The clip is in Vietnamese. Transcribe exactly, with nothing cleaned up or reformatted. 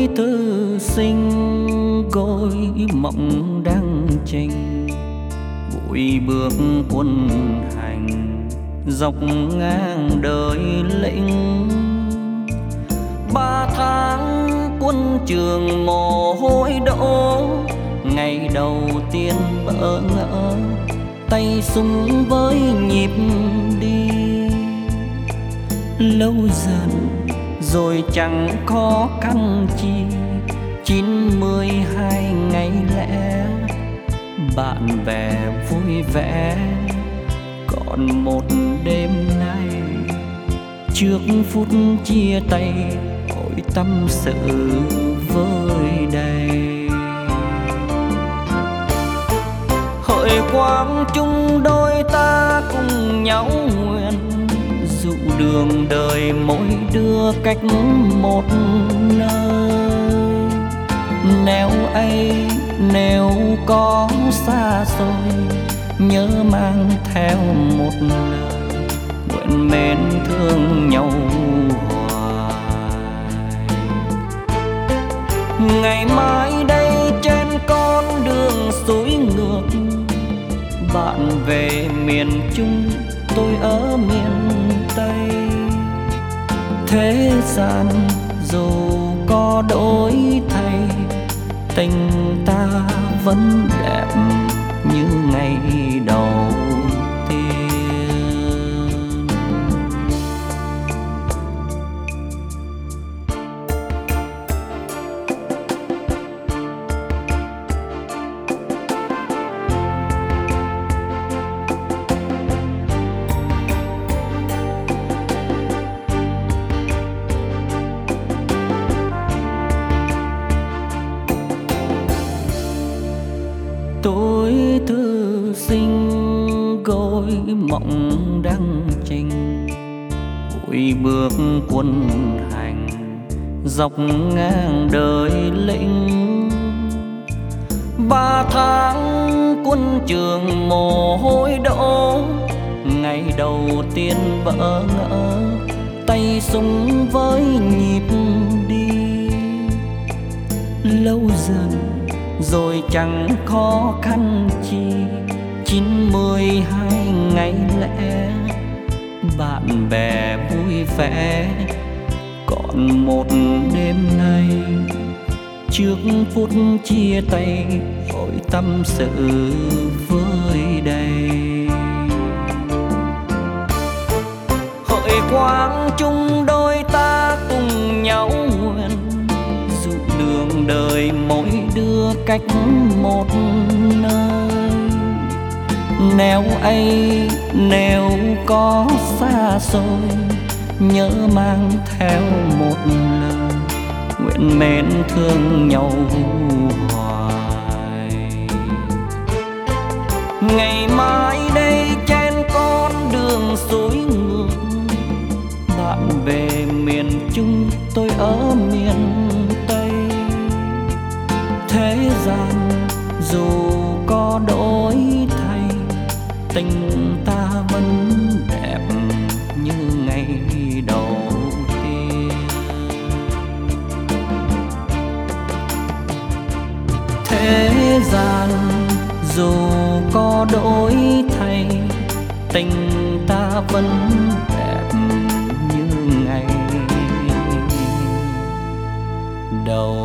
thư sinh gối mộng đang trình, vui bước quân hành dọc ngang đời lĩnh. Ba tháng quân trường mồ hôi đổ, ngày đầu tiên bỡ ngỡ tay súng với nhịp đi. Lâu dần rồi chẳng khó khăn chi, chín mươi hai ngày lẽ bạn bè vui vẻ. Còn một đêm nay trước phút chia tay, ôi tâm sự vơi đầy. Hỡi quang chung đôi ta cùng nhau nguyện, dụ đường đời mỗi đứa cách một nơi. Nếu ấy nếu có xa xôi, nhớ mang theo một lời nguyện mến thương nhau hoài. Ngày mai đây trên con đường suối ngược, bạn về miền Trung tôi ở miền Tây. Thế gian dù có đổi thay, tình ta vẫn đẹp như ngày đầu tiên. Tôi thư sinh gối mộng đang trình, vui bước quân hành dọc ngang đời lĩnh. Ba tháng quân trường mồ hôi đổ, ngày đầu tiên bỡ ngỡ tay súng với nhịp đi. Lâu dần rồi chẳng khó khăn chi, chín mươi hai ngày lẽ bạn bè vui vẻ. Còn một đêm nay trước phút chia tay, ôi tâm sự vơi đầy. Hỡi quang chung đôi ta cùng nhau nguyện, dụ đường đời mỗi đứa cách một nơi. Nếu ấy nếu có xa xôi, nhớ mang theo một lời nguyện mến thương nhau hoài. Ngày mai đây trên con đường suối ngược, bạn về miền Trung tôi ở miền Tây. Thế gian dù có đổi thay, tình ta vẫn đẹp như ngày đầu tiên. Thế gian dù có đổi thay, tình ta vẫn đẹp như ngày đầu